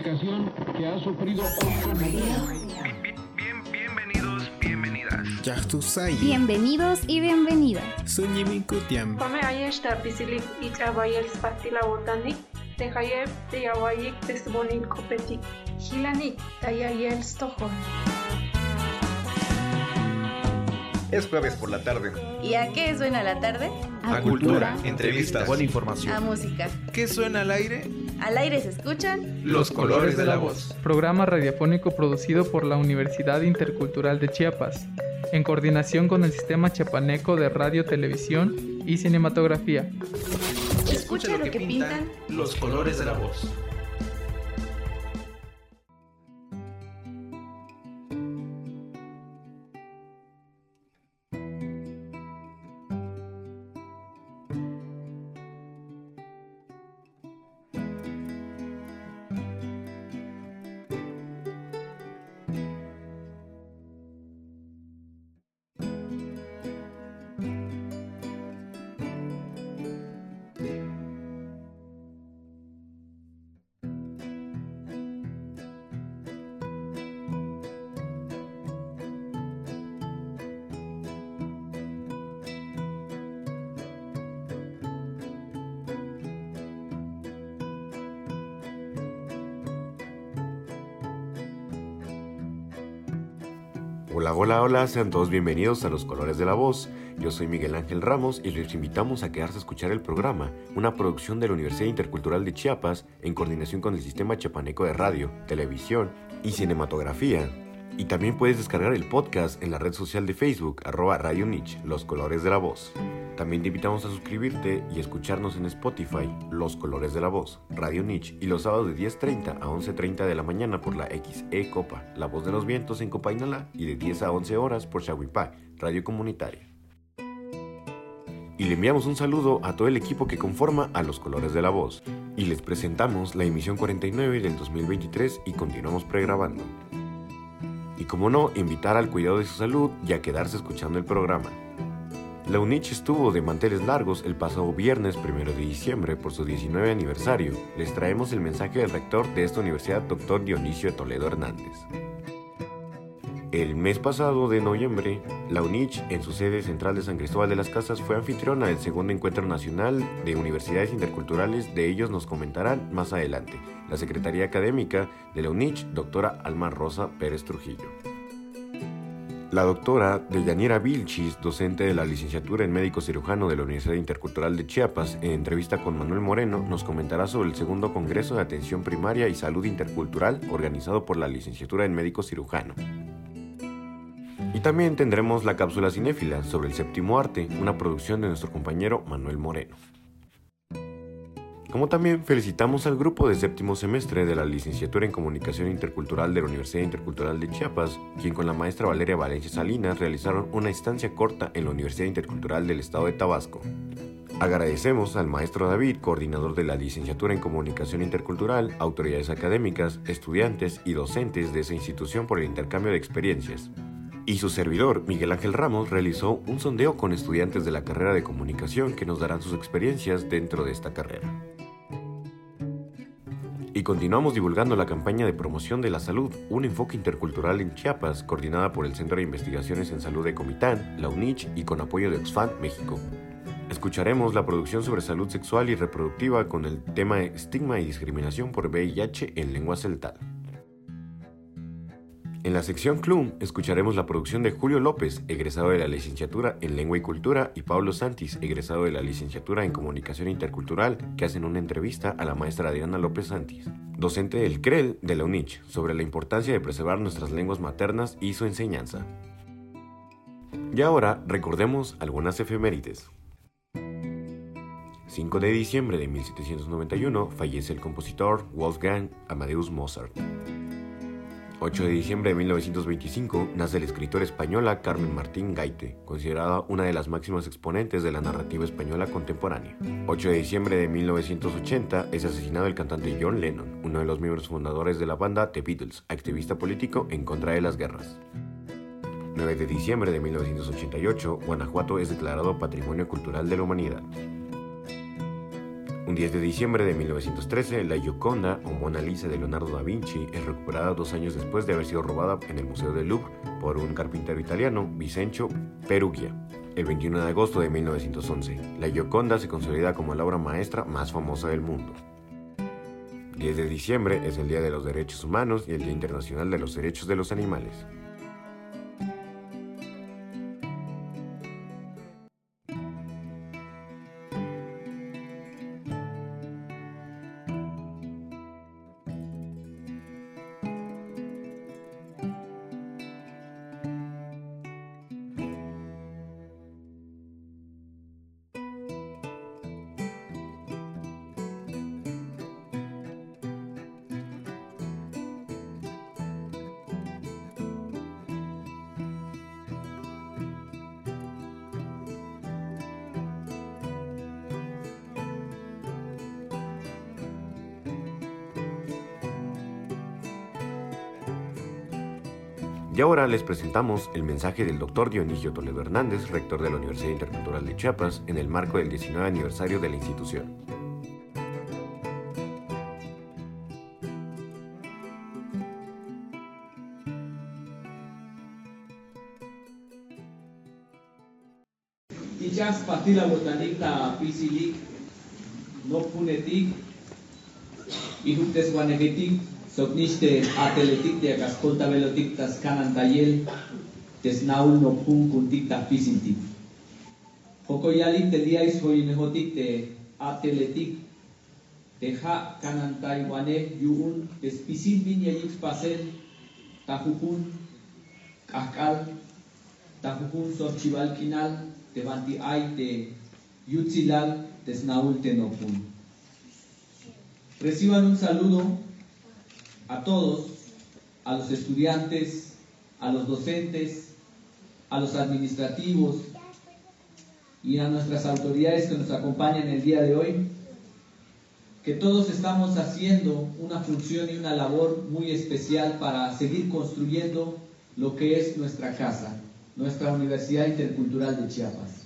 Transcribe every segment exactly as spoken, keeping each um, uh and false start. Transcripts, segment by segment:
comunicación que ha sufrido Bien, bienvenidos, bienvenidas. Bienvenidos y bienvenidas. Come ayesta pisilik itrabayel spatila botanik, tehayeb teyawayik tesbonin kopetik, hilanik tayayel Stockholm. Es jueves por la tarde. ¿Y a qué suena la tarde? A, a cultura, cultura, entrevistas, buena información. A música. ¿Qué suena al aire? Al aire se escuchan Los colores de la voz. Programa radiofónico producido por la Universidad Intercultural de Chiapas, en coordinación con el Sistema Chiapaneco de Radio, Televisión y Cinematografía. Escucha, Escucha lo, lo que, que pintan, pintan los colores de la voz. Hola, hola, hola, sean todos bienvenidos a Los Colores de la Voz. Yo soy Miguel Ángel Ramos y les invitamos a quedarse a escuchar el programa, una producción de la Universidad Intercultural de Chiapas en coordinación con el Sistema Chiapaneco de Radio, Televisión y Cinematografía. Y también puedes descargar el podcast en la red social de Facebook, arroba Radio Niche, Los Colores de la Voz. También te invitamos a suscribirte y escucharnos en Spotify, Los Colores de la Voz, Radio Niche, y los sábados de diez treinta a once treinta de la mañana por la X E Copa, La Voz de los Vientos en Copainalá, y de diez a once horas por Xahuipá, Radio Comunitaria. Y le enviamos un saludo a todo el equipo que conforma a Los Colores de la Voz. Y les presentamos la emisión cuarenta y nueve del dos mil veintitrés y continuamos pregrabando. Y como no, invitar al cuidado de su salud y a quedarse escuchando el programa. La UNICH estuvo de manteles largos el pasado viernes primero de diciembre por su diecinueve aniversario. Les traemos el mensaje del rector de esta universidad, doctor Dionisio Toledo Hernández. El mes pasado de noviembre, la UNICH, en su sede central de San Cristóbal de las Casas, fue anfitriona del segundo encuentro nacional de universidades interculturales. De ellos nos comentarán más adelante la secretaria académica de la UNICH, doctora Alma Rosa Pérez Trujillo. La doctora Deyanira Vilchis, docente de la licenciatura en médico cirujano de la Universidad Intercultural de Chiapas, en entrevista con Manuel Moreno, nos comentará sobre el segundo Congreso de Atención Primaria y Salud Intercultural organizado por la licenciatura en médico cirujano. Y también tendremos la cápsula cinéfila sobre el séptimo arte, una producción de nuestro compañero Manuel Moreno. Como también felicitamos al grupo de séptimo semestre de la licenciatura en Comunicación Intercultural de la Universidad Intercultural de Chiapas, quien con la maestra Valeria Valencia Salinas realizaron una estancia corta en la Universidad Intercultural del Estado de Tabasco. Agradecemos al maestro David, coordinador de la licenciatura en Comunicación Intercultural, autoridades académicas, estudiantes y docentes de esa institución por el intercambio de experiencias. Y su servidor, Miguel Ángel Ramos, realizó un sondeo con estudiantes de la carrera de comunicación que nos darán sus experiencias dentro de esta carrera. Y continuamos divulgando la campaña de promoción de la salud, un enfoque intercultural en Chiapas, coordinada por el Centro de Investigaciones en Salud de Comitán, la UNICH y con apoyo de Oxfam México. Escucharemos la producción sobre salud sexual y reproductiva con el tema estigma y discriminación por V I H en lengua celtal. En la sección C L U M escucharemos la producción de Julio López, egresado de la licenciatura en Lengua y Cultura, y Pablo Santis, egresado de la licenciatura en Comunicación Intercultural, que hacen una entrevista a la maestra Adriana López Santis, docente del C R E L de la UNICH, sobre la importancia de preservar nuestras lenguas maternas y su enseñanza. Y ahora recordemos algunas efemérides. cinco de diciembre de mil setecientos noventa y uno fallece el compositor Wolfgang Amadeus Mozart. ocho de diciembre de mil novecientos veinticinco nace la escritora española Carmen Martín Gaite, considerada una de las máximas exponentes de la narrativa española contemporánea. ocho de diciembre de mil novecientos ochenta es asesinado el cantante John Lennon, uno de los miembros fundadores de la banda The Beatles, activista político en contra de las guerras. nueve de diciembre de mil novecientos ochenta y ocho, Guanajuato es declarado Patrimonio Cultural de la Humanidad. Un diez de diciembre de mil novecientos trece, la Gioconda o Mona Lisa de Leonardo da Vinci es recuperada dos años después de haber sido robada en el Museo del Louvre por un carpintero italiano, Vincenzo Perugia. El veintiuno de agosto de mil novecientos once, la Gioconda se consolida como la obra maestra más famosa del mundo. diez de diciembre es el Día de los Derechos Humanos y el Día Internacional de los Derechos de los Animales. Y ahora les presentamos el mensaje del doctor Dionisio Toledo Hernández, rector de la Universidad Intercultural de Chiapas, en el marco del diecinueve aniversario de la institución. Ichas patila botanik ta pisilik, no punetik, ihutes guanegetik, Sokniste ateletik de cascolta velotik tas canantayel, tesnaul no pun kuntik ta pisintik. Jokoyalik te diais hoyinehotik te ateletik, teja canantay guane yuun, tespisin vinyayik pasel, tajupun, kakal, tajupun sorchival kinal, te banti ay te yutzilal, tesnaul te no pun. Reciban un saludo a todos, a los estudiantes, a los docentes, a los administrativos y a nuestras autoridades que nos acompañan el día de hoy, que todos estamos haciendo una función y una labor muy especial para seguir construyendo lo que es nuestra casa, nuestra Universidad Intercultural de Chiapas.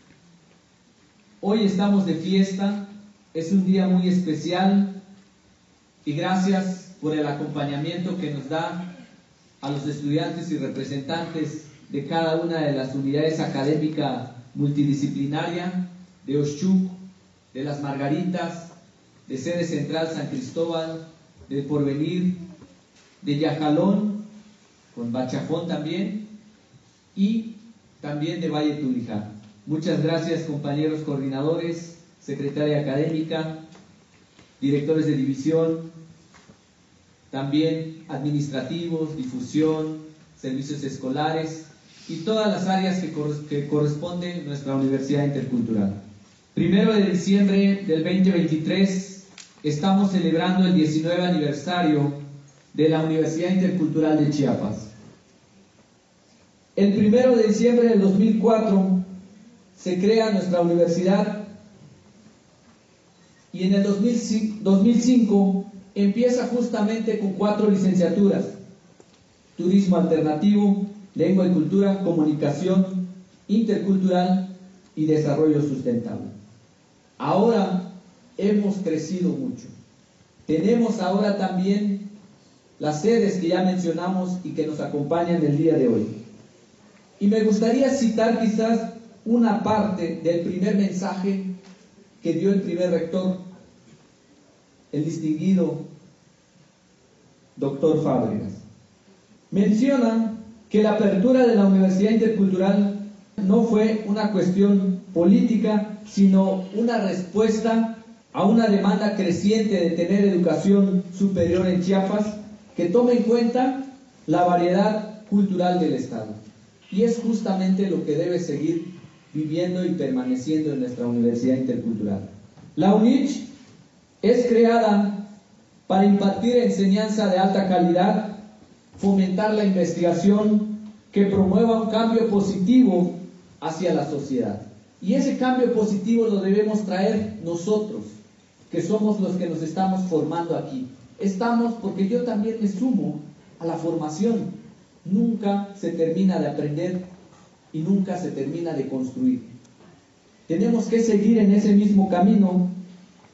Hoy estamos de fiesta, es un día muy especial y gracias por el acompañamiento que nos da a los estudiantes y representantes de cada una de las unidades académicas multidisciplinarias de Oshchuk, de Las Margaritas, de Sede Central San Cristóbal, de Porvenir, de Yajalón, con Bachajón también, y también de Valle Tulijá. Muchas gracias, compañeros coordinadores, secretaria académica, directores de división, también administrativos, difusión, servicios escolares y todas las áreas que, cor que corresponde nuestra Universidad Intercultural. Primero de diciembre del veinte veintitrés estamos celebrando el diecinueve aniversario de la Universidad Intercultural de Chiapas. El primero de diciembre del dos mil cuatro se crea nuestra universidad y en el dos mil cinco empieza justamente con cuatro licenciaturas: Turismo Alternativo, Lengua y Cultura, Comunicación, Intercultural y Desarrollo Sustentable. Ahora hemos crecido mucho. Tenemos ahora también las sedes que ya mencionamos y que nos acompañan el día de hoy. Y me gustaría citar quizás una parte del primer mensaje que dio el primer rector, el distinguido doctor Fábregas. Menciona que la apertura de la Universidad Intercultural no fue una cuestión política, sino una respuesta a una demanda creciente de tener educación superior en Chiapas que tome en cuenta la variedad cultural del Estado. Y es justamente lo que debe seguir viviendo y permaneciendo en nuestra Universidad Intercultural. La U N I C es creada para impartir enseñanza de alta calidad, fomentar la investigación que promueva un cambio positivo hacia la sociedad. Y ese cambio positivo lo debemos traer nosotros, que somos los que nos estamos formando aquí. Estamos porque yo también me sumo a la formación. Nunca se termina de aprender y nunca se termina de construir. Tenemos que seguir en ese mismo camino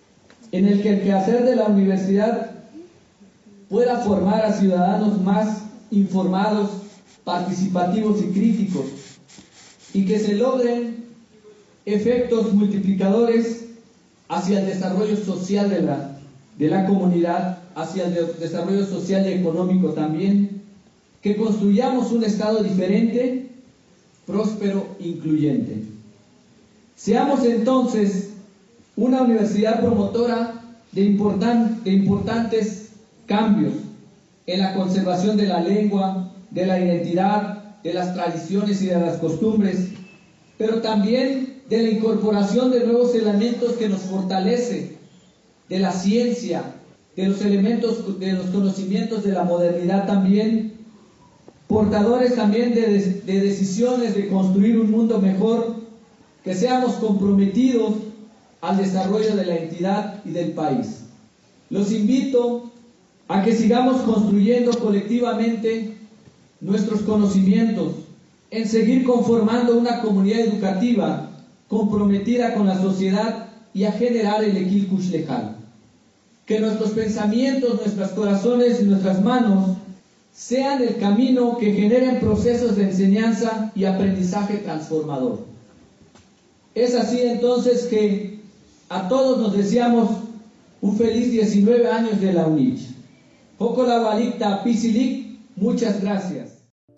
en el que el quehacer de la universidad pueda formar a ciudadanos más informados, participativos y críticos, y que se logren efectos multiplicadores hacia el desarrollo social de la, de la comunidad, hacia el de, desarrollo social y económico también, que construyamos un Estado diferente, próspero, incluyente. Seamos entonces una universidad promotora de, importan, de importantes cambios en la conservación de la lengua, de la identidad, de las tradiciones y de las costumbres, pero también de la incorporación de nuevos elementos que nos fortalece, de la ciencia, de los elementos, de los conocimientos de la modernidad también, portadores también de, de, de decisiones de construir un mundo mejor, que seamos comprometidos al desarrollo de la entidad y del país. Los invito a que sigamos construyendo colectivamente nuestros conocimientos, en seguir conformando una comunidad educativa comprometida con la sociedad y a generar el Equilcush Lejal. Que nuestros pensamientos, nuestros corazones y nuestras manos sean el camino que generen procesos de enseñanza y aprendizaje transformador. Es así entonces que a todos nos deseamos un feliz diecinueve años de la UNICH. Jokolawalikta Pisilik, muchas gracias.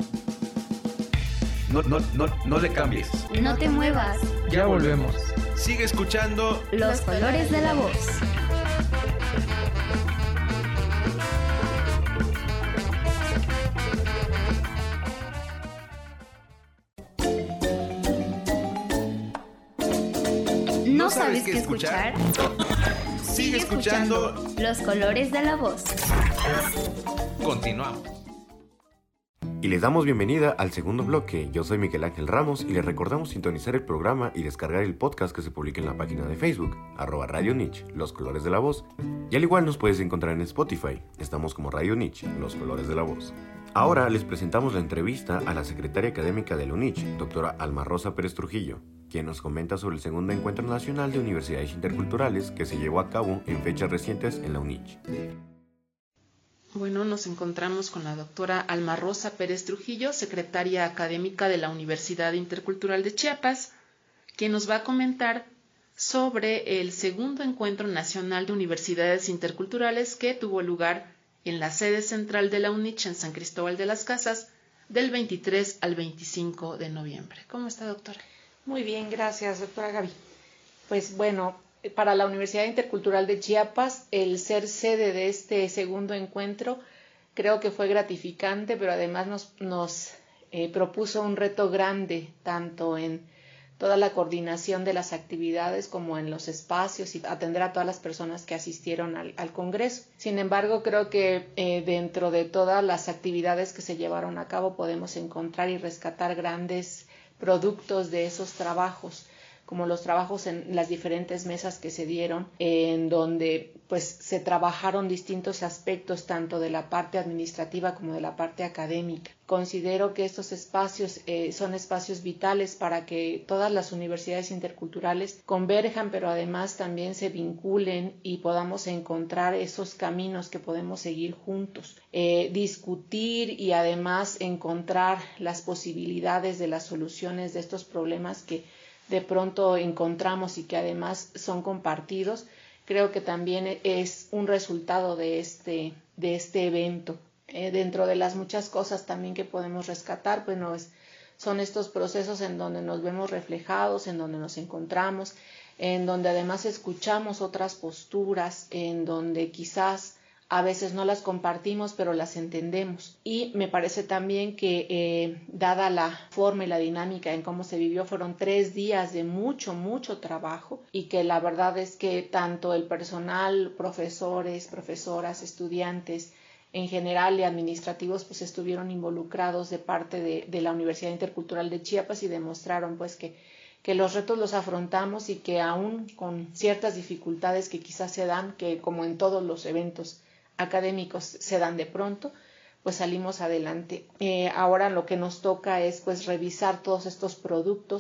No, no, no, no le cambies. No te muevas. Ya volvemos. Sigue escuchando Los colores de la voz. ¿No sabes qué escuchar? Sigue escuchando Los colores de la voz. Continuamos. Y les damos bienvenida al segundo bloque. Yo soy Miguel Ángel Ramos y les recordamos sintonizar el programa y descargar el podcast que se publica en la página de Facebook, arroba Radio Nich, Los Colores de la Voz. Y al igual nos puedes encontrar en Spotify. Estamos como Radio Nich, Los Colores de la Voz. Ahora les presentamos la entrevista a la secretaria académica de la UNICH, doctora Alma Rosa Pérez Trujillo, quien nos comenta sobre el segundo Encuentro Nacional de Universidades Interculturales que se llevó a cabo en fechas recientes en la UNICH. Bueno, nos encontramos con la doctora Alma Rosa Pérez Trujillo, secretaria académica de la Universidad Intercultural de Chiapas, quien nos va a comentar sobre el segundo Encuentro Nacional de Universidades Interculturales que tuvo lugar en la sede central de la UNICH en San Cristóbal de las Casas del veintitrés al veinticinco de noviembre. ¿Cómo está, doctora? Muy bien, gracias, doctora Gaby. Pues bueno, para la Universidad Intercultural de Chiapas, el ser sede de este segundo encuentro creo que fue gratificante, pero además nos, nos eh, propuso un reto grande, tanto en toda la coordinación de las actividades como en los espacios y atender a todas las personas que asistieron al, al Congreso. Sin embargo, creo que eh, dentro de todas las actividades que se llevaron a cabo podemos encontrar y rescatar grandes productos de esos trabajos, como los trabajos en las diferentes mesas que se dieron, en donde pues se trabajaron distintos aspectos tanto de la parte administrativa como de la parte académica. Considero que estos espacios eh, son espacios vitales para que todas las universidades interculturales converjan, pero además también se vinculen y podamos encontrar esos caminos que podemos seguir juntos, eh, discutir y además encontrar las posibilidades de las soluciones de estos problemas que de pronto encontramos y que además son compartidos. Creo que también es un resultado de este, de este evento. Eh, dentro de las muchas cosas también que podemos rescatar, pues no es, son estos procesos en donde nos vemos reflejados, en donde nos encontramos, en donde además escuchamos otras posturas, en donde quizás a veces no las compartimos, pero las entendemos. Y me parece también que, eh, dada la forma y la dinámica en cómo se vivió, fueron tres días de mucho, mucho trabajo y que la verdad es que tanto el personal, profesores, profesoras, estudiantes, en general y administrativos, pues estuvieron involucrados de parte de, de la Universidad Intercultural de Chiapas y demostraron pues que que los retos los afrontamos y que aún con ciertas dificultades que quizás se dan, que como en todos los eventos académicos se dan de pronto, pues salimos adelante. Eh, ahora lo que nos toca es pues revisar todos estos productos,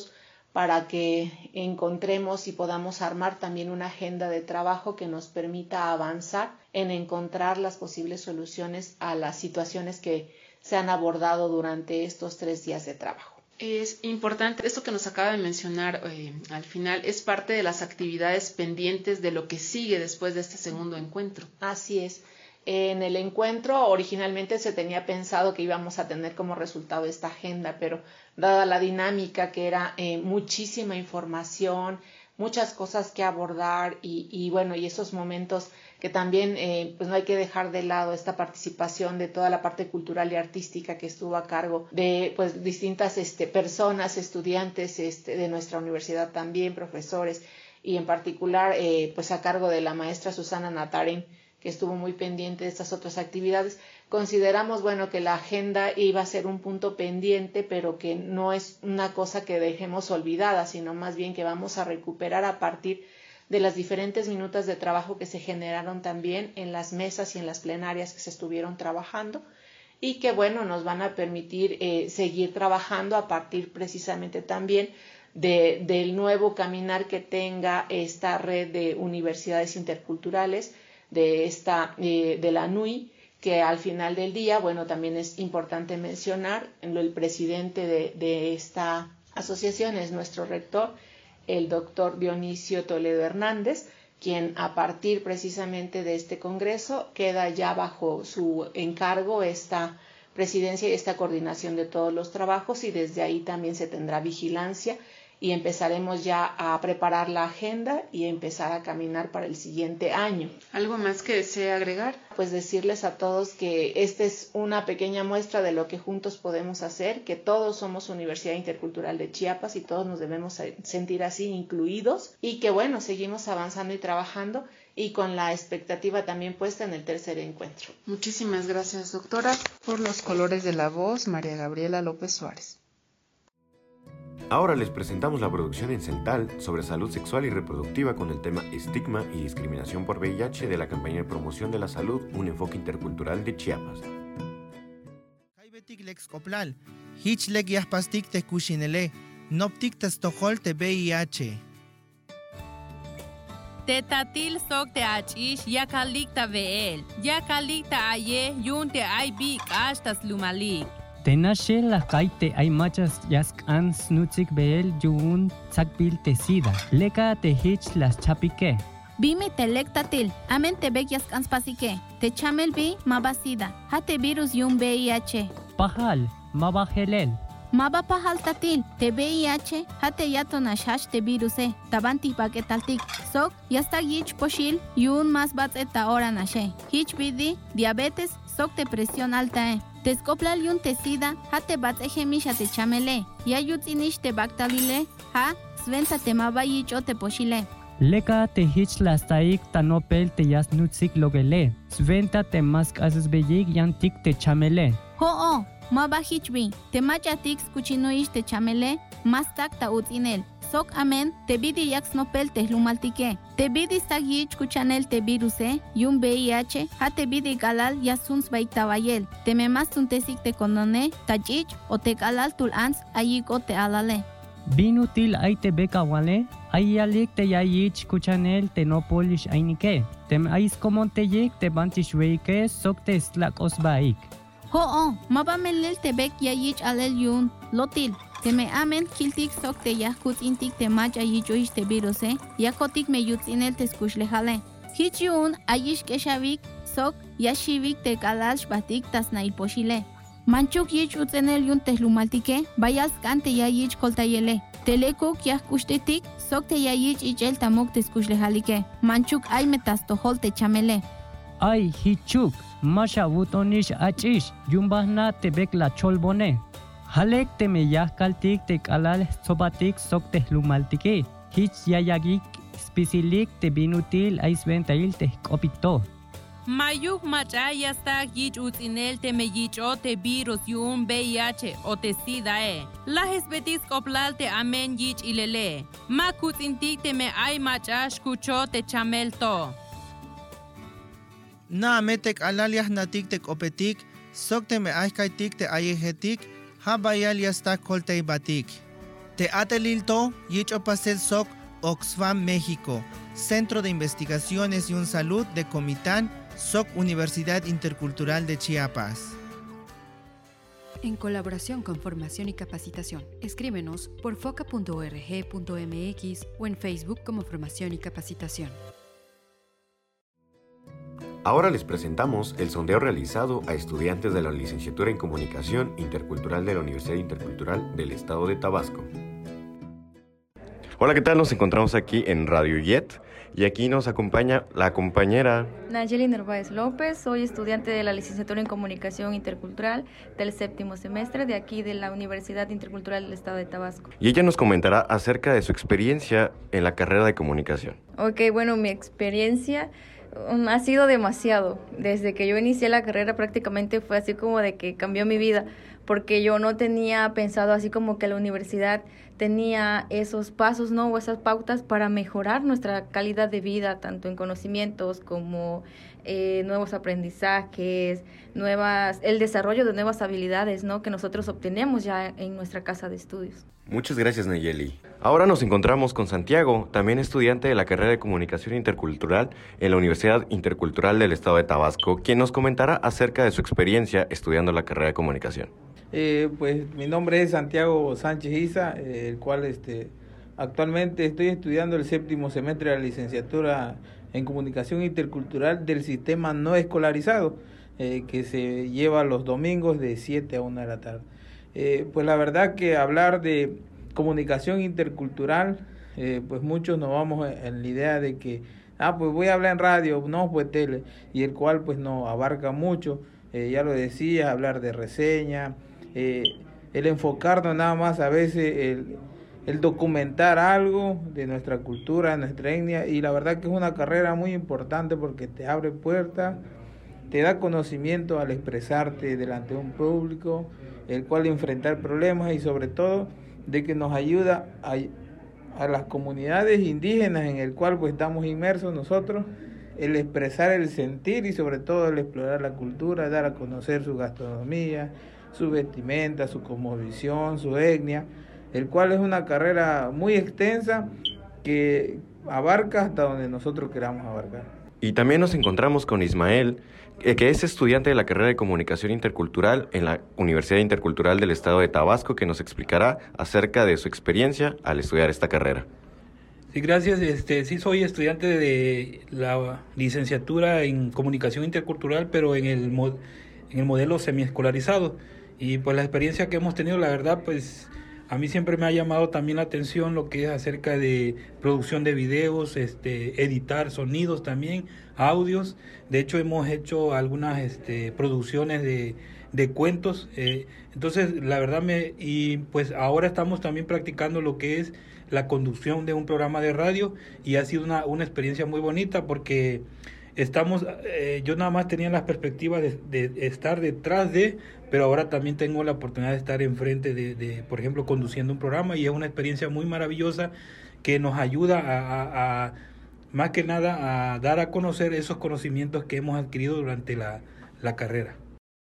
para que encontremos y podamos armar también una agenda de trabajo que nos permita avanzar en encontrar las posibles soluciones a las situaciones que se han abordado durante estos tres días de trabajo. Es importante, esto que nos acaba de mencionar eh, al final es parte de las actividades pendientes de lo que sigue después de este segundo encuentro. Así es. En el encuentro originalmente se tenía pensado que íbamos a tener como resultado esta agenda, pero dada la dinámica que era eh, muchísima información, muchas cosas que abordar y, y bueno, y esos momentos que también eh, pues no hay que dejar de lado esta participación de toda la parte cultural y artística que estuvo a cargo de pues distintas este, personas, estudiantes este, de nuestra universidad también, profesores, y en particular eh, pues a cargo de la maestra Susana Nataren, que estuvo muy pendiente de estas otras actividades. Consideramos, bueno, que la agenda iba a ser un punto pendiente, pero que no es una cosa que dejemos olvidada, sino más bien que vamos a recuperar a partir de las diferentes minutas de trabajo que se generaron también en las mesas y en las plenarias que se estuvieron trabajando y que, bueno, nos van a permitir eh, seguir trabajando a partir precisamente también de, del nuevo caminar que tenga esta red de universidades interculturales, de esta eh, de la N U I, que al final del día, bueno, también es importante mencionar, el presidente de, de esta asociación es nuestro rector, el doctor Dionisio Toledo Hernández, quien a partir precisamente de este congreso queda ya bajo su encargo esta presidencia y esta coordinación de todos los trabajos, y desde ahí también se tendrá vigilancia y empezaremos ya a preparar la agenda y empezar a caminar para el siguiente año. ¿Algo más que desee agregar? Pues decirles a todos que esta es una pequeña muestra de lo que juntos podemos hacer, que todos somos Universidad Intercultural de Chiapas y todos nos debemos sentir así incluidos, y que bueno, seguimos avanzando y trabajando y con la expectativa también puesta en el tercer encuentro. Muchísimas gracias, doctora. Por los colores de la voz, María Gabriela López Suárez. Ahora les presentamos la producción en Cental sobre salud sexual y reproductiva con el tema estigma y discriminación por V I H de la campaña de promoción de la salud, un enfoque intercultural de Chiapas. Hichleg yaspastik te kushinele, noptik te stohol te V I H. Te tatil sok te achish yakalik ta veel, yakalik ta aye yun te aibik ashtas lumalik. Tenashe la kaite hay machas yask an snutsik beel yun sakbil te sida. Leka te hich las chapique. Bime te lektatil, amen te bek yask an spasike. Te chamel bi mabasida. Hate virus yun V I H. Pahal, mabahelel. Maba pahal tatil, te V I H, hate yato nashash te viruse. Tabanti paketaltik. Sok, yasta yich poshil, yun mas bats eta ora nashe. Hich bidi, diabetes, sok te presión alta e. Tescoplal yun te sida, hate bats ejemisha te chamele. Ya yutzinish te baktalile, ha, sventa te maba yich o te poshile. Leka te hich las taik tanopel te yas nutsik logele. Sventa te mask ases beyik yantik te chamele. Ho o, maba hichbi, te machatik skuchinuish te chamele, mastak ta utzinel. Sok amen, te bidi yaks nopel te lumaltike. Te bidi stag yich kuchanel te viruse, yun V I H, ha te bidi galal yasuns baitabayel. Te memas tuntesik te condone, ta chich o te galal tul ans ayiko te alale. Binutil ay te bekawale, ay yalik te yayich kuchanel te no polish ainike. Tem ais komon te yik te bantish weike, sok te slak osbaik. Ho o, mabamelel te bek yayich alel yun, lotil. Te me amen kiltik sok te yahkut intik te mach ayichoish te viruse, yakotik me yutzinel te skushlegale. Hich yun ayish keshavik sok yashivik te kalalsh batik tas nail poshile. Manchuk yich utzenel yun te lumaltike, bayals kante yayich koltayele. Telekuk yahkushtetik sok te yayich ichel tamok te skushlehalike. Manchuk ay metas tohol te chamele. Ay hichuk, masha wutonish achish, yumbahna te bek la cholbone. Halek te me yahkaltik te kalal sobatik sok te lumaltike. Hich yayagik spisilik te binutil aisventail te kopito. Mayuk machaya sta yich utzinel te me yicho te virus yun V I H o te sida e. La hesbetis koplal te amen yich ilele. Ma kutzintik te me ay machash kucho te chamel to. Na metek alaliah natik te kopetik, sok te me aikaitik te ayehetik, habayal yasta koltei batik. Te Atelilto, Yichopasel Soc, Oxfam, México. Centro de Investigaciones y un Salud de Comitán, S O C Universidad Intercultural de Chiapas. En colaboración con Formación y Capacitación, escríbenos por foca punto org punto mx o en Facebook como Formación y Capacitación. Ahora les presentamos el sondeo realizado a estudiantes de la Licenciatura en Comunicación Intercultural de la Universidad Intercultural del Estado de Tabasco. Hola, ¿qué tal? Nos encontramos aquí en Radio Yet y aquí nos acompaña la compañera Nayeli Narváez López. Soy estudiante de la Licenciatura en Comunicación Intercultural del séptimo semestre de aquí de la Universidad Intercultural del Estado de Tabasco. Y ella nos comentará acerca de su experiencia en la carrera de comunicación. Ok, bueno, mi experiencia um, ha sido demasiado. Desde que yo inicié la carrera prácticamente fue así como de que cambió mi vida, porque yo no tenía pensado así como que la universidad tenía esos pasos, ¿no? O esas pautas para mejorar nuestra calidad de vida, tanto en conocimientos como eh, nuevos aprendizajes, nuevas, el desarrollo de nuevas habilidades, ¿no? Que nosotros obtenemos ya en nuestra casa de estudios. Muchas gracias, Nayeli. Ahora nos encontramos con Santiago, también estudiante de la carrera de Comunicación Intercultural en la Universidad Intercultural del Estado de Tabasco, quien nos comentará acerca de su experiencia estudiando la carrera de comunicación. Eh, pues mi nombre es Santiago Sánchez Isa, eh, el cual este, actualmente estoy estudiando el séptimo semestre de la licenciatura en Comunicación Intercultural del sistema no escolarizado, eh, que se lleva los domingos de siete a una de la tarde. Eh, pues la verdad que hablar de comunicación intercultural, eh, pues muchos nos vamos en la idea de que, ah, pues voy a hablar en radio, no, pues tele, y el cual pues no abarca mucho, eh, ya lo decía, hablar de reseña, eh, el enfocarnos nada más a veces, el, el documentar algo de nuestra cultura, de nuestra etnia, y la verdad que es una carrera muy importante porque te abre puertas, te da conocimiento al expresarte delante de un público, el cual enfrentar problemas y sobre todo de que nos ayuda a, a las comunidades indígenas en el cual pues estamos inmersos nosotros, el expresar el sentir y sobre todo el explorar la cultura, dar a conocer su gastronomía, su vestimenta, su cosmovisión, su etnia, el cual es una carrera muy extensa que abarca hasta donde nosotros queramos abarcar. Y también nos encontramos con Ismael, que es estudiante de la carrera de Comunicación Intercultural en la Universidad Intercultural del Estado de Tabasco, que nos explicará acerca de su experiencia al estudiar esta carrera. Sí, gracias. Este, sí, soy estudiante de la licenciatura en Comunicación Intercultural, pero en el, mod, en el modelo semiescolarizado. Y pues la experiencia que hemos tenido, la verdad, pues a mí siempre me ha llamado también la atención lo que es acerca de producción de videos, este, editar sonidos también, audios. De hecho, hemos hecho algunas este, producciones de, de cuentos. Eh, entonces, la verdad, me y pues ahora estamos también practicando lo que es la conducción de un programa de radio y ha sido una, una experiencia muy bonita porque estamos, eh, yo nada más tenía las perspectivas de, de estar detrás de, pero ahora también tengo la oportunidad de estar enfrente de, de, por ejemplo, conduciendo un programa y es una experiencia muy maravillosa que nos ayuda a, a, a más que nada a dar a conocer esos conocimientos que hemos adquirido durante la, la carrera.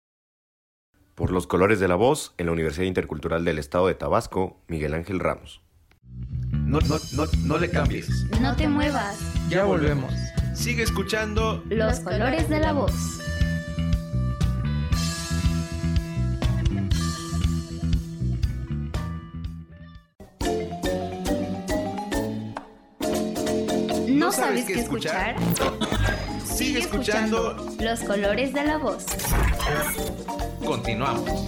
Por los colores de la voz, en la Universidad Intercultural del Estado de Tabasco, Miguel Ángel Ramos. No, no, no, no le cambies. No te muevas. Ya volvemos. Sigue escuchando Los colores de la voz. ¿No sabes qué escuchar? Sigue escuchando Los colores de la voz. Continuamos.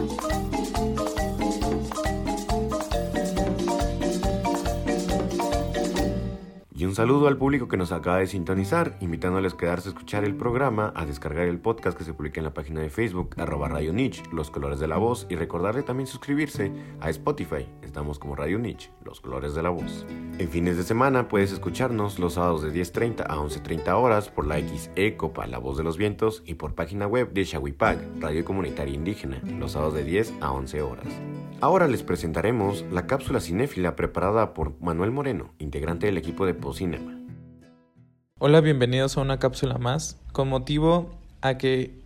Y un saludo al público que nos acaba de sintonizar, invitándoles a quedarse a escuchar el programa, a descargar el podcast que se publica en la página de Facebook, arroba Radio Niche, Los Colores de la Voz, y recordarle también suscribirse a Spotify, estamos como Radio Niche, Los Colores de la Voz. En fines de semana puedes escucharnos los sábados de diez treinta a once treinta horas por la X E Copa, La Voz de los Vientos, y por página web de Xahuipag, Radio Comunitaria Indígena, los sábados de diez a once horas. Ahora les presentaremos la cápsula cinéfila preparada por Manuel Moreno, integrante del equipo de Pocinema. Hola, bienvenidos a una cápsula más, con motivo a que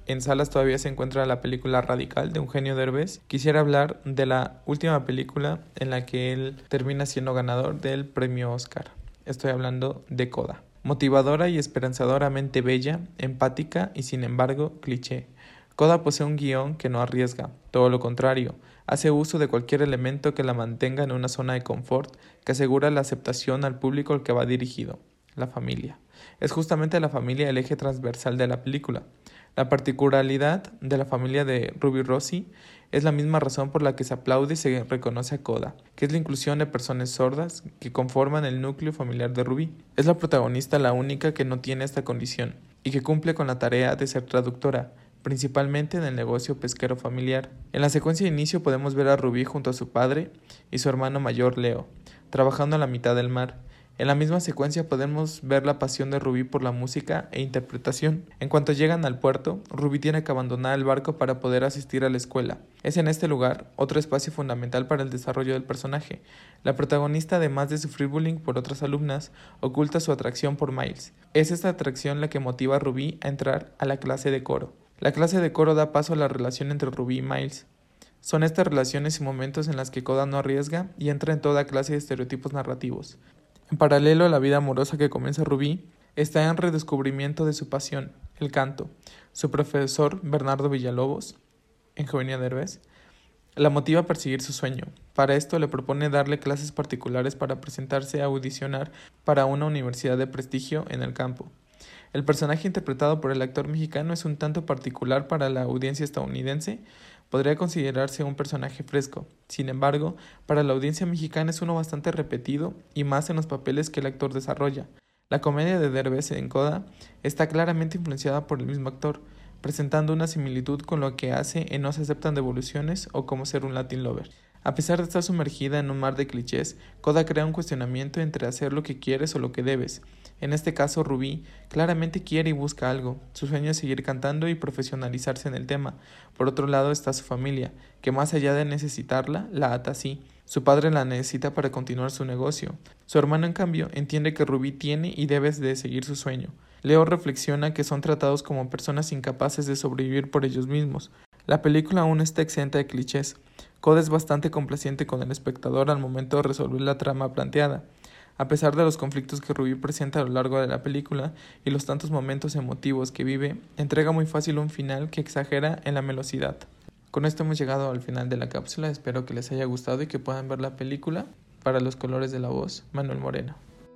en salas todavía se encuentra la película Radical de Eugenio Derbez, quisiera hablar de la última película en la que él termina siendo ganador del premio Oscar. Estoy hablando de Coda. Motivadora y esperanzadoramente bella, empática y sin embargo cliché. Coda posee un guión que no arriesga, todo lo contrario, hace uso de cualquier elemento que la mantenga en una zona de confort que asegura la aceptación al público al que va dirigido, la familia. Es justamente la familia el eje transversal de la película. La particularidad de la familia de Ruby Rossi es la misma razón por la que se aplaude y se reconoce a Coda, que es la inclusión de personas sordas que conforman el núcleo familiar de Ruby. Es la protagonista la única que no tiene esta condición y que cumple con la tarea de ser traductora, principalmente en el negocio pesquero familiar. En la secuencia de inicio podemos ver a Ruby junto a su padre y su hermano mayor Leo, trabajando a la mitad del mar. En la misma secuencia podemos ver la pasión de Ruby por la música e interpretación. En cuanto llegan al puerto, Ruby tiene que abandonar el barco para poder asistir a la escuela. Es en este lugar otro espacio fundamental para el desarrollo del personaje. La protagonista, además de sufrir bullying por otras alumnas, oculta su atracción por Miles. Es esta atracción la que motiva a Ruby a entrar a la clase de coro. La clase de coro da paso a la relación entre Ruby y Miles. Son estas relaciones y momentos en las que Coda no arriesga y entra en toda clase de estereotipos narrativos. En paralelo a la vida amorosa que comienza Ruby, está en redescubrimiento de su pasión, el canto. Su profesor, Bernardo Villalobos, en Eugenio Derbez, la motiva a perseguir su sueño. Para esto le propone darle clases particulares para presentarse a audicionar para una universidad de prestigio en el campo. El personaje interpretado por el actor mexicano es un tanto particular para la audiencia estadounidense. Podría considerarse un personaje fresco. Sin embargo, para la audiencia mexicana es uno bastante repetido y más en los papeles que el actor desarrolla. La comedia de Derbez en Coda está claramente influenciada por el mismo actor, presentando una similitud con lo que hace en No se aceptan devoluciones o Cómo ser un Latin Lover. A pesar de estar sumergida en un mar de clichés, Coda crea un cuestionamiento entre hacer lo que quieres o lo que debes. En este caso, Ruby claramente quiere y busca algo. Su sueño es seguir cantando y profesionalizarse en el tema. Por otro lado está su familia, que más allá de necesitarla, la ata así. Su padre la necesita para continuar su negocio. Su hermano, en cambio, entiende que Ruby tiene y debe de seguir su sueño. Leo reflexiona que son tratados como personas incapaces de sobrevivir por ellos mismos. La película aún está exenta de clichés. Coda es bastante complaciente con el espectador al momento de resolver la trama planteada. A pesar de los conflictos que Ruby presenta a lo largo de la película y los tantos momentos emotivos que vive, entrega muy fácil un final que exagera en la melosidad. Con esto hemos llegado al final de la cápsula, espero que les haya gustado y que puedan ver la película. Para los colores de la voz, Manuel Moreno.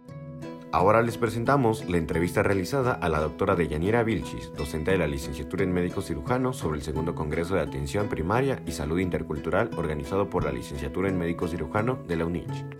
Ahora les presentamos la entrevista realizada a la doctora Deyanira Vilchis, docente de la licenciatura en Médico Cirujano, sobre el segundo Congreso de Atención Primaria y Salud Intercultural organizado por la licenciatura en Médico Cirujano de la U N I C H.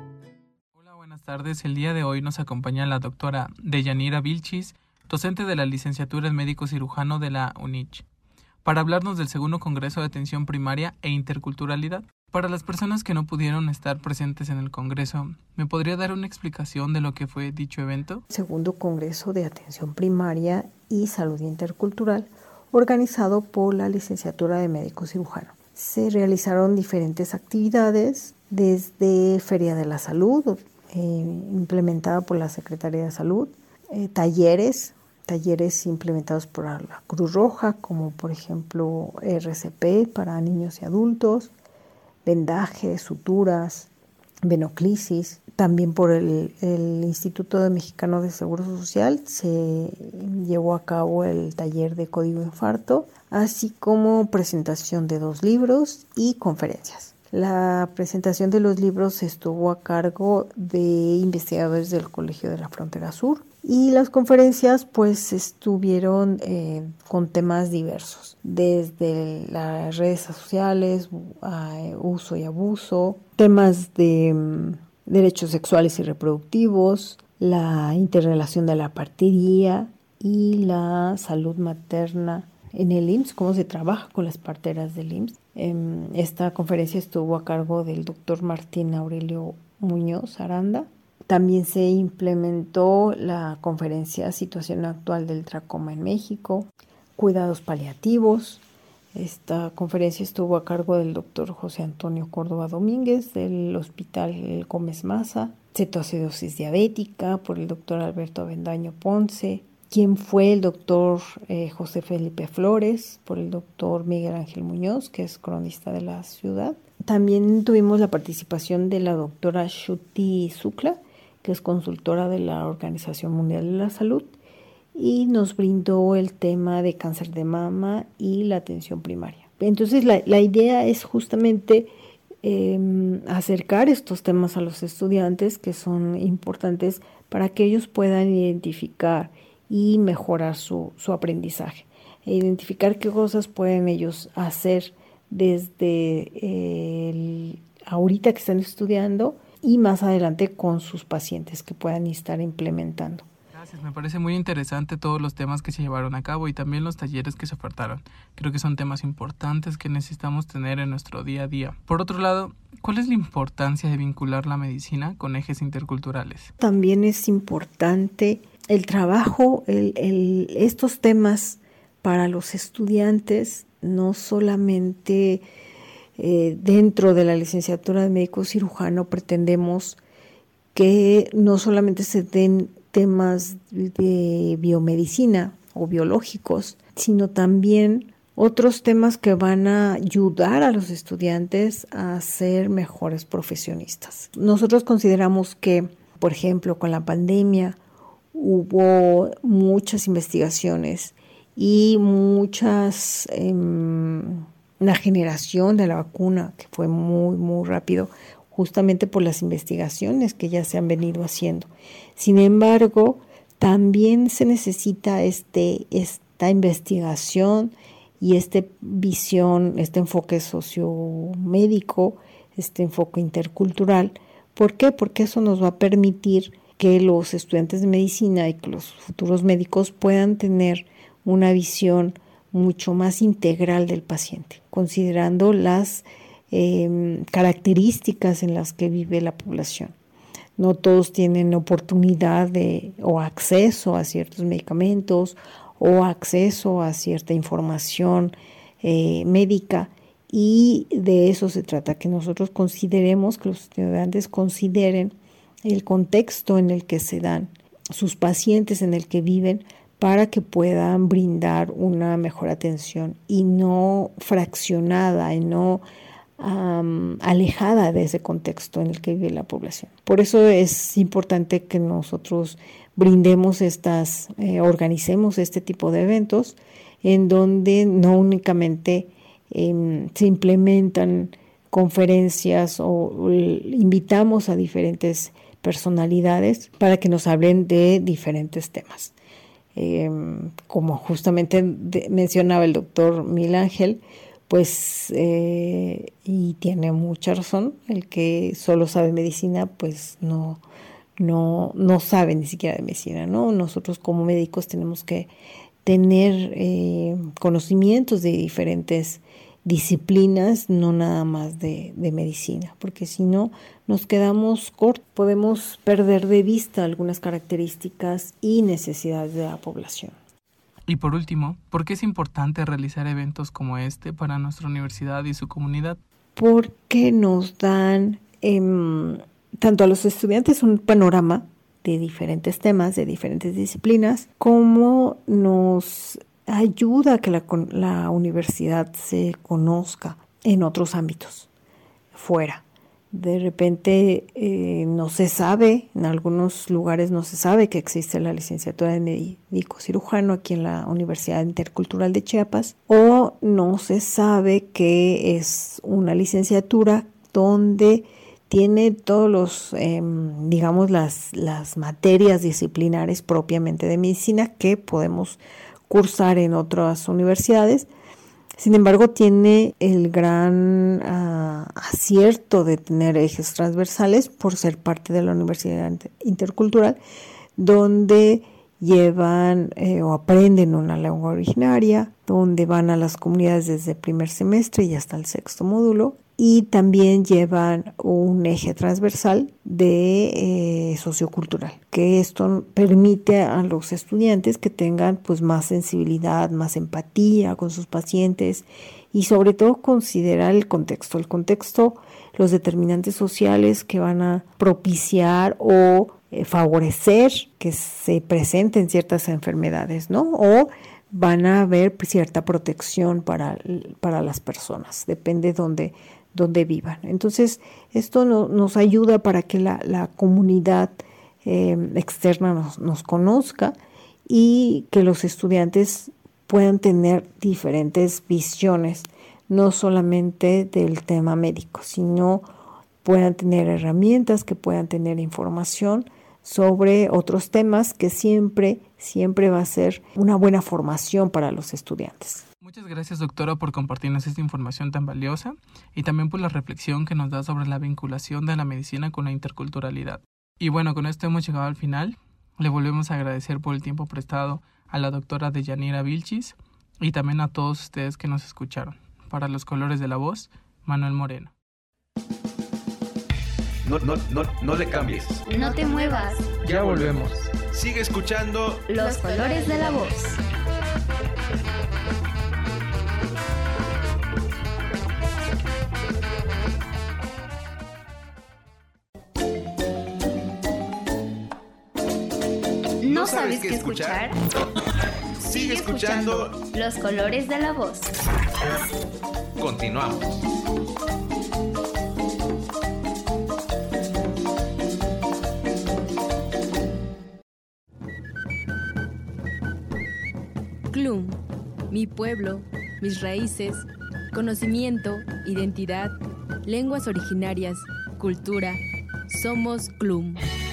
Buenas tardes, el día de hoy nos acompaña la doctora Deyanira Vilchis, docente de la licenciatura en Médico Cirujano de la U N I C H, para hablarnos del segundo Congreso de Atención Primaria e Interculturalidad. Para las personas que no pudieron estar presentes en el Congreso, ¿me podría dar una explicación de lo que fue dicho evento? Segundo Congreso de Atención Primaria y Salud Intercultural, organizado por la licenciatura de Médico Cirujano. Se realizaron diferentes actividades, desde Feria de la Salud, eh, implementada por la Secretaría de Salud, eh, talleres, talleres implementados por la Cruz Roja, como por ejemplo R C P para niños y adultos, vendajes, suturas, venoclisis. También por el, el Instituto de Mexicano de Seguro Social se llevó a cabo el taller de código infarto, así como presentación de dos libros y conferencias. La presentación de los libros estuvo a cargo de investigadores del Colegio de la Frontera Sur y las conferencias pues estuvieron eh, con temas diversos, desde las redes sociales, uh, uso y abuso, temas de um, derechos sexuales y reproductivos, la interrelación de la partería y la salud materna en el I M S S, cómo se trabaja con las parteras del I M S S. Esta conferencia estuvo a cargo del doctor Martín Aurelio Muñoz Aranda. También se implementó la conferencia Situación Actual del Tracoma en México, Cuidados Paliativos. Esta conferencia estuvo a cargo del doctor José Antonio Córdoba Domínguez del Hospital Gómez Maza. Cetoacidosis diabética por el doctor Alberto Avendaño Ponce. quien fue el doctor eh, José Felipe Flores, por el doctor Miguel Ángel Muñoz, que es cronista de la ciudad. También tuvimos la participación de la doctora Shuti Sukla, que es consultora de la Organización Mundial de la Salud, y nos brindó el tema de cáncer de mama y la atención primaria. Entonces la, la idea es justamente eh, acercar estos temas a los estudiantes, que son importantes para que ellos puedan identificar y mejorar su, su aprendizaje, e identificar qué cosas pueden ellos hacer desde el, ahorita que están estudiando y más adelante con sus pacientes que puedan estar implementando. Gracias, me parece muy interesante todos los temas que se llevaron a cabo y también los talleres que se ofertaron. Creo que son temas importantes que necesitamos tener en nuestro día a día. Por otro lado, ¿cuál es la importancia de vincular la medicina con ejes interculturales? También es importante el trabajo, el, el, estos temas para los estudiantes, no solamente eh, dentro de la licenciatura de médico cirujano pretendemos que no solamente se den temas de biomedicina o biológicos, sino también otros temas que van a ayudar a los estudiantes a ser mejores profesionistas. Nosotros consideramos que, por ejemplo, con la pandemia hubo muchas investigaciones y muchas, eh, la generación de la vacuna que fue muy, muy rápido, justamente por las investigaciones que ya se han venido haciendo. Sin embargo, también se necesita este, esta investigación y esta visión, este enfoque sociomédico, este enfoque intercultural. ¿Por qué? Porque eso nos va a permitir que los estudiantes de medicina y que los futuros médicos puedan tener una visión mucho más integral del paciente, considerando las eh, características en las que vive la población. No todos tienen oportunidad de, o acceso a ciertos medicamentos o acceso a cierta información eh, médica, y de eso se trata, que nosotros consideremos, que los estudiantes consideren el contexto en el que se dan, sus pacientes en el que viven, para que puedan brindar una mejor atención y no fraccionada y no um, alejada de ese contexto en el que vive la población. Por eso es importante que nosotros brindemos estas, eh, organicemos este tipo de eventos en donde no únicamente eh, se implementan conferencias o, o invitamos a diferentes personalidades para que nos hablen de diferentes temas. Eh, como justamente de, mencionaba el doctor Miguel Ángel, pues, eh, y tiene mucha razón, el que solo sabe medicina, pues no, no, no sabe ni siquiera de medicina, ¿no? Nosotros como médicos tenemos que tener eh, conocimientos de diferentes disciplinas, no nada más de, de medicina, porque si no nos quedamos cortos, podemos perder de vista algunas características y necesidades de la población. Y por último, ¿por qué es importante realizar eventos como este para nuestra universidad y su comunidad? Porque nos dan eh, tanto a los estudiantes un panorama de diferentes temas, de diferentes disciplinas, como nos ayuda a que la, la universidad se conozca en otros ámbitos, fuera. De repente eh, no se sabe, en algunos lugares no se sabe que existe la licenciatura de médico cirujano aquí en la Universidad Intercultural de Chiapas, o no se sabe que es una licenciatura donde tiene todos los, eh, digamos, las, las materias disciplinares propiamente de medicina que podemos cursar en otras universidades. Sin embargo, tiene el gran uh, acierto de tener ejes transversales por ser parte de la Universidad Intercultural, donde llevan eh, o aprenden una lengua originaria, donde van a las comunidades desde el primer semestre y hasta el sexto módulo, y también llevan un eje transversal de eh, sociocultural, que esto permite a los estudiantes que tengan pues más sensibilidad, más empatía con sus pacientes y sobre todo considerar el contexto, el contexto, los determinantes sociales que van a propiciar o eh, favorecer que se presenten ciertas enfermedades, ¿no? O van a haber cierta protección para, para las personas, depende de dónde, dónde vivan. Entonces, esto no, nos ayuda para que la, la comunidad eh, externa nos, nos conozca y que los estudiantes puedan tener diferentes visiones, no solamente del tema médico, sino puedan tener herramientas, que puedan tener información sobre otros temas, que siempre, siempre va a ser una buena formación para los estudiantes. Muchas gracias, doctora, por compartirnos esta información tan valiosa y también por la reflexión que nos da sobre la vinculación de la medicina con la interculturalidad. Y bueno, con esto hemos llegado al final. Le volvemos a agradecer por el tiempo prestado a la doctora Deyanira Vilchis y también a todos ustedes que nos escucharon. Para los colores de la voz, Manuel Moreno. No, no, no, no le cambies. No te muevas. Ya volvemos. Sigue escuchando Los colores de la voz. ¿No sabes qué escuchar? Sigue escuchando Los colores de la voz. Continuamos. CLUM, mi pueblo, mis raíces, conocimiento, identidad, lenguas originarias, cultura. Somos CLUM.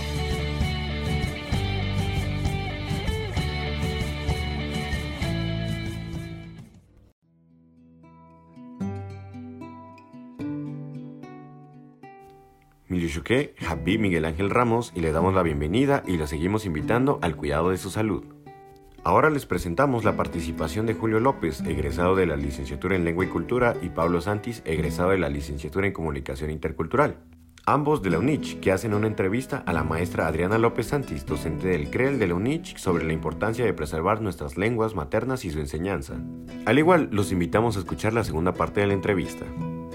Milyushuke, Habib Miguel Ángel Ramos, y le damos la bienvenida y lo seguimos invitando al cuidado de su salud. Ahora les presentamos la participación de Julio López, egresado de la licenciatura en Lengua y Cultura, y Pablo Santis, egresado de la licenciatura en Comunicación Intercultural. Ambos de la U N I C H, que hacen una entrevista a la maestra Adriana López Santis, docente del C R E L de la U N I C H, sobre la importancia de preservar nuestras lenguas maternas y su enseñanza. Al igual, los invitamos a escuchar la segunda parte de la entrevista.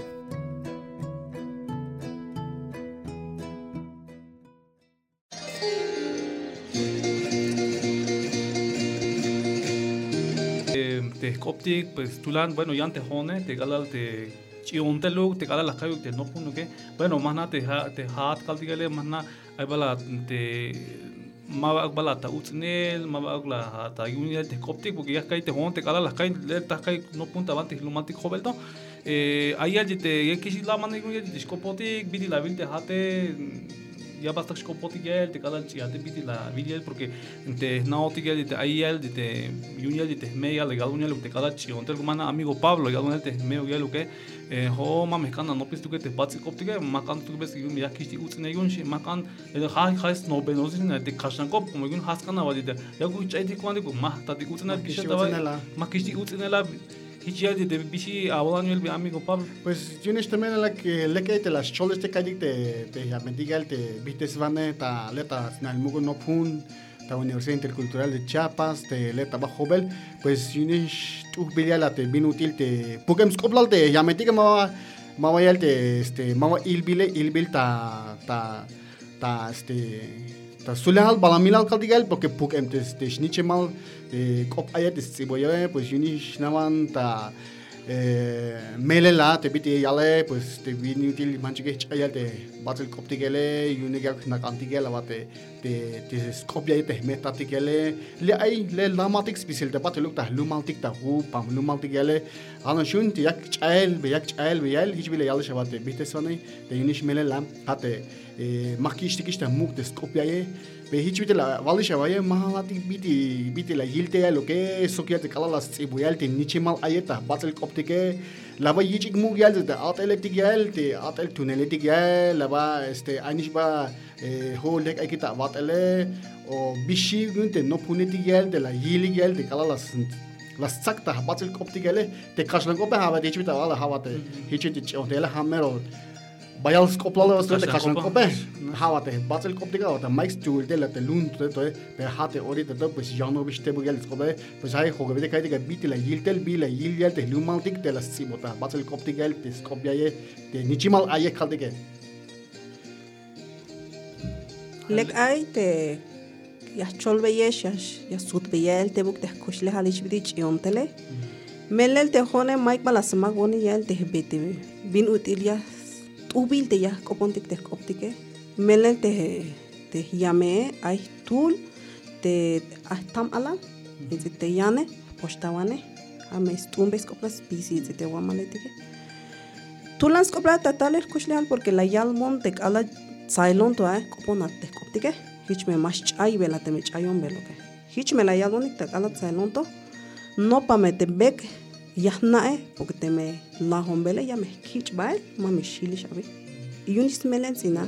Te optic pues tulan bueno ya antes jone te galal te chionteluk te galal la cayo te no puno que bueno más na te te hat caldigale más na ay bala te ma bala ta utnel ma bala ta yunel te optic porque ya caí te jone te galal la cayo le ta cayo no punta antes lumatic jovelto eh ahí ya te ya que si la mano ya te scopotic bidi la vil te hate ya basta scopotic te galal ya te bidi la vil porque te nautic ya te ahí ya te yunel te meia legal unel te galal chion te mana amigo Pablo ya unel te meo ya lo que eh ho ma mexicana no pisto que te patsi coptic ma kan tu ves yun ya kisti utsne yun shi ma kan ha ha no benozin te kashan cop como yun has kana vadite ya ku chaiti kwandi ku ma ta ti utsna kisha ta ma kisti utsne la Hichiadi de bici avalanul amigo Pablo. Pues yo también la que le que te las choles te calle te te ya mendigal te viste svane ta leta na el mugo no pun ta Universidad Intercultural de Chiapas te leta bajo bel pues yo tu bilia la te bien útil te pukem skoplal te ya mendiga ma ma vaya te este ma il bile il bil ta ta ta este ta sulal balamilal caldigal porque pukem te te schniche mal kop ayat siboye pues yunish naman ta melela te biti yale pues te vini util manchike chayal te batel kop tigele yuniga na kantigela bate te te skopya te meta tigele le ai le lamatic special te batel ta lumaltic ta hu pam lumaltic gele ana shun te yak chayel be yak chayel be yal hiç bile yalış bate bite sonay te yunish melela hate makish tikish ta muk te skopya ye be hiç bile la valışa vaye mahalati biti biti la yilte lo que sokya te kala las siboyal te nichimal ayeta batel kop tike la va yichik muk yal te ateletik yal te atel tuneletik yal la va este anish ba holek akita batele o bishi gunte no punetik yal de la yilik yal te kala las las sakta batel kop tikele te kashlan kop ha va de hiç bile wala ha va te hiç hiç o de la hamero Bayal skoplala was te kashan kope hawate batel koptika ota mix tool de la telun to to pe hate ori te pues jano biste bugel skobe pues hay hoge de kai de biti la yiltel bi la yilyel te lumaltik de la sibota batel koptigal te skopya ye te nichimal aye khaldege lek ay te ya cholbeyesh ya sutbeyel te buk te kushle halish bidich yontele melel te hone mike balas magoni yel te bete bin util ya ubil te ya kopontik te koptike melel te te yame ay tul te ahtam alan te yane postawane ame stumbes koplas bisi te wamanetike tulans kopla tataler kushleal porque la yalmon te ala sailon to ay koponat te koptike hich me mas chay vela te me chayon veloke hich me la yalmon te ala sailon to no pa me te bek yahnae porque te me la hombele ya me hich bail mami shilish abi yunis melen sina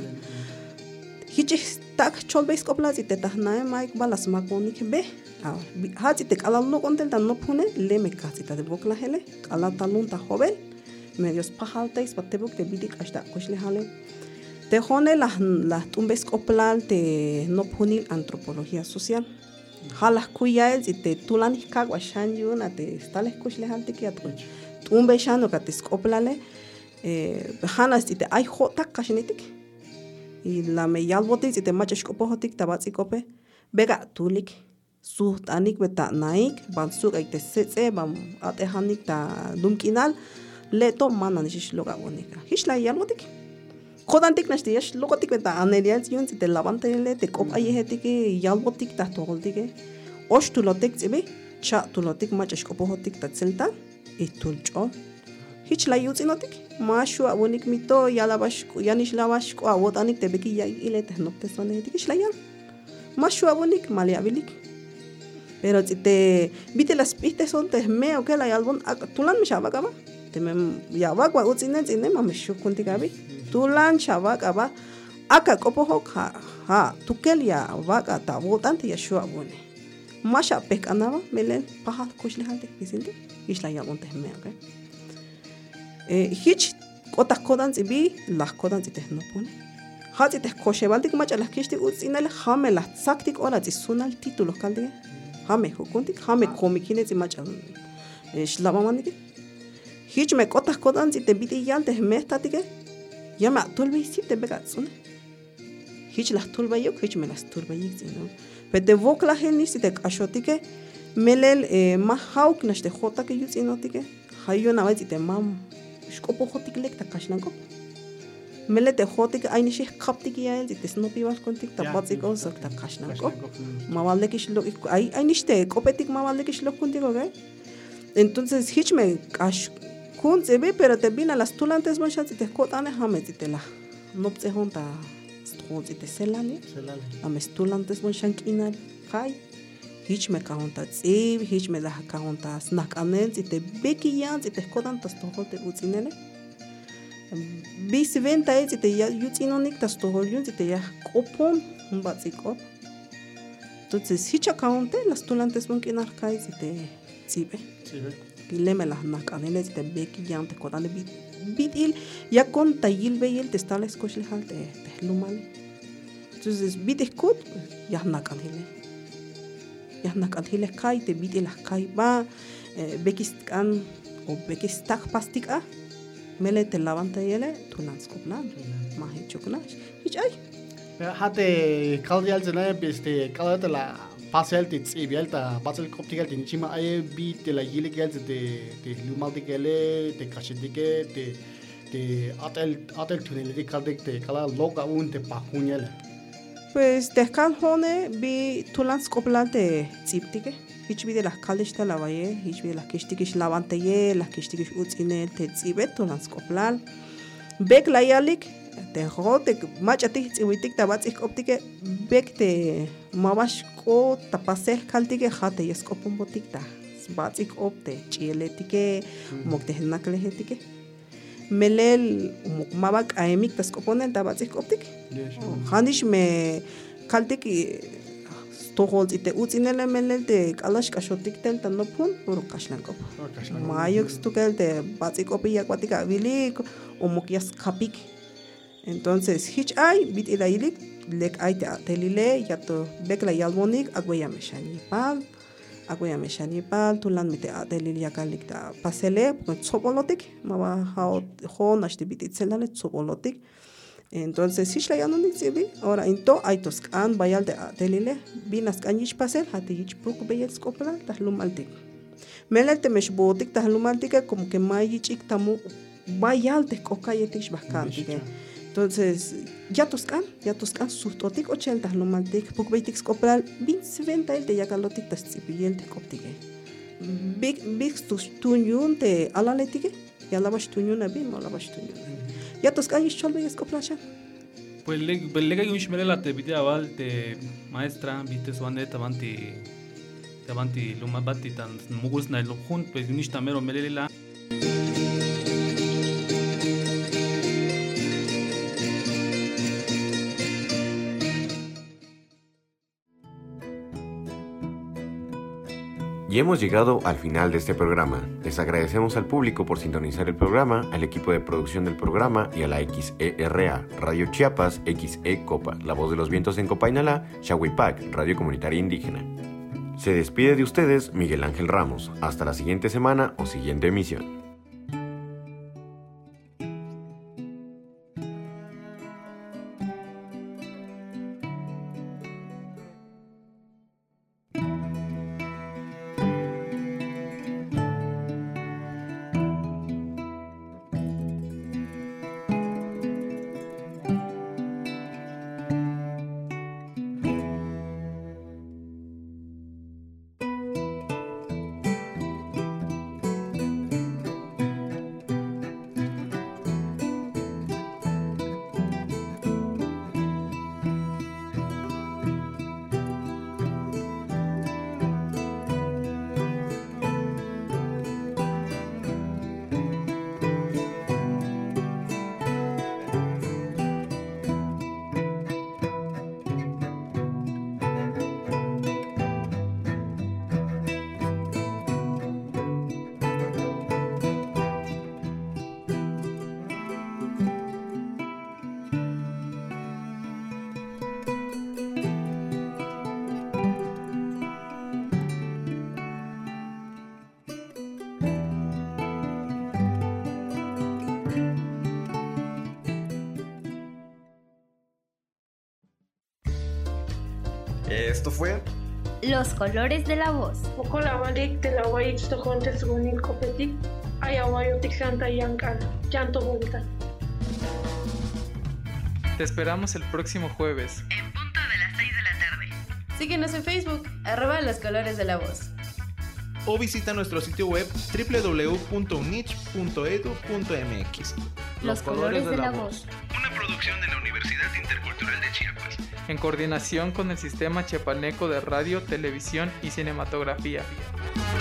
hich tak cholbes kopla te tahnae maik balas makonik be hati te ala lo kontel tan no pune le me kasita de bokla hele ala talun ta joven medios pajaltais patebuk te bidik hasta kushle hale te hone la la tumbes koplan te no punil antropología social hala kuyael te tulan hikagwa shanyu na te stales kushle halte ki atko tumbe shano ka te skoplale eh hanas te ay hota kashnetik y la me yalbote te macha skopohotik tabatsi kope bega tulik suht anik beta naik ban suk ay te setse bam ate hanik ta dumkinal leto manan shish loga bonika hishla yalbotik kodantik nashti yash logotik beta anelial yun te lavantele te kop ayehetik yalbotik ta toldik osh tulotik zibi cha tulotik macha skopohotik ta tselta itulcho hishla yutsinotik mashu abonik mito yalabash yanish labash ko awotanik te beki ya ile te nokte sonetik hishla yal mashu abonik maliabilik pero si te viste las pistas son te me o que la album tulan me chava acaba te me ya va kwa utsine tsine ma me shu kunti gabi tulan chava acaba aka kopo hok ha ha tukel ya va ka ta votante ya shu abone masha pek anava melen paha kushli halte pisinte isla ya monte me okay eh hich kota kodan zibi la kodan zite no pone hati te koshebaldik macha la kishti utsinale hamela saktik ora zisunal título kalde hame hukuntik hame komikine zi macha shlabamandike hich me kotas kodan zi te biti yante mestatike yama tulbe site begatsune hich las tulba yok hich me las tulba yik no pete vokla helni site kashotike melel ma hauk nashte khota ke yutsinotike hayona wazite mam shkopo khotik lekta kashnanko melete khotik ayni shih kaptik yael zi tesnopi was kontik tabatsi ko sakta kashnanko mawale kish lo ay ayni shte kopetik mawale kish lo kontigo ge entonces hich me kash kun zebe pero te vina las tulantes moshas te kotane hametitela nopse honta stronzi te selale am tulantes moshankinal kai hich me kahonta zeb hich me la kahonta snack anel te beki yan te kotan tas to hote utsinele bis venta es te ya yutsinonik tas to hol yun te ya kopon un batzikop entonces hich kahonte las tulantes monkinar kai te zibe leme las snack anel te beki yan te kotan bit bitil ya con tayil beyel te stales koshle halte te lumale entonces bitikut ya snack anel yahna kadhile kai te bit la kai ba bekistan o bekistak pastika mele te lavanta yele tunans koplan ma hichuknash hichay hate kaldial zena beste kalata la pasel te tsibial ta basel koptikal te nichima ay bit la yilegal te te lumal de gele te kashidike te te atel atel tunel de kaldik te kala loga un te pahunyele pues te calhone bi tulans koplante tsiptike hich bi de las caldes de la valle hich bi de las kishtikish lavante ye las kishtikish utsine te tsibet tulans koplal bek la yalik te rote machati tsiwitik tabatsik optike bek te mabash ko tapasel kaltike hate yeskopum botikta batsik opte chiletike mokte naklehetike melel mabak aemik tas koponen tabatsik optik hanish me kaltik tohol ite utsinele melel te kalash kashotik tel tanopun ur kashlankop mayux tukel te batsik opi yakwatika vilik o mokias kapik entonces hich ay bit ilailik lek ay te telile yato bekla yalmonik agwaya meshani pal agwaya meshani pal tulan mite adelil yakalik ta pasele tsopolotik maba hao ho nashti bit itselale tsopolotik Entonces, si la no dice, ahora into hay toscan bayal de telile, binas cañich pasel, hatich puk bayal scopla, tahlumaltic. Melel te meshbotic, tahlumaltica, como que mayichik tamu bayal de cocayetish bacantique. Entonces, ya toscan, ya toscan, sustotic ochenta tahlumaltic, puk baytic scopla, bin sventa el de yacalotic tastipiyel de coptique. Big, big tus tunyun te alaletique, ya la bash tunyuna bin, la bash tunyuna. Ya tos calles cholve y escoplacha. Pues le le que un chmele la te vite aval te maestra vite suane tavanti tavanti luma batti tan mugus na lo hun pues unish tamero melela. Y hemos llegado al final de este programa. Les agradecemos al público por sintonizar el programa, al equipo de producción del programa y a la X E R A, Radio Chiapas, X E Copa, La Voz de los Vientos en Copainalá, Xahuipac, Radio Comunitaria Indígena. Se despide de ustedes Miguel Ángel Ramos. Hasta la siguiente semana o siguiente emisión. Esto fue Los Colores de la Voz. Te esperamos el próximo jueves. En punto de las seis de la tarde. Síguenos en Facebook, arroba Los Colores de la Voz. O visita nuestro sitio web doble u doble u doble u punto unich punto edu punto m x. Los Colores de la Voz. Una producción de la Universidad Intercultural de Chiapas. En coordinación con el Sistema Chiapaneco de Radio, Televisión y Cinematografía.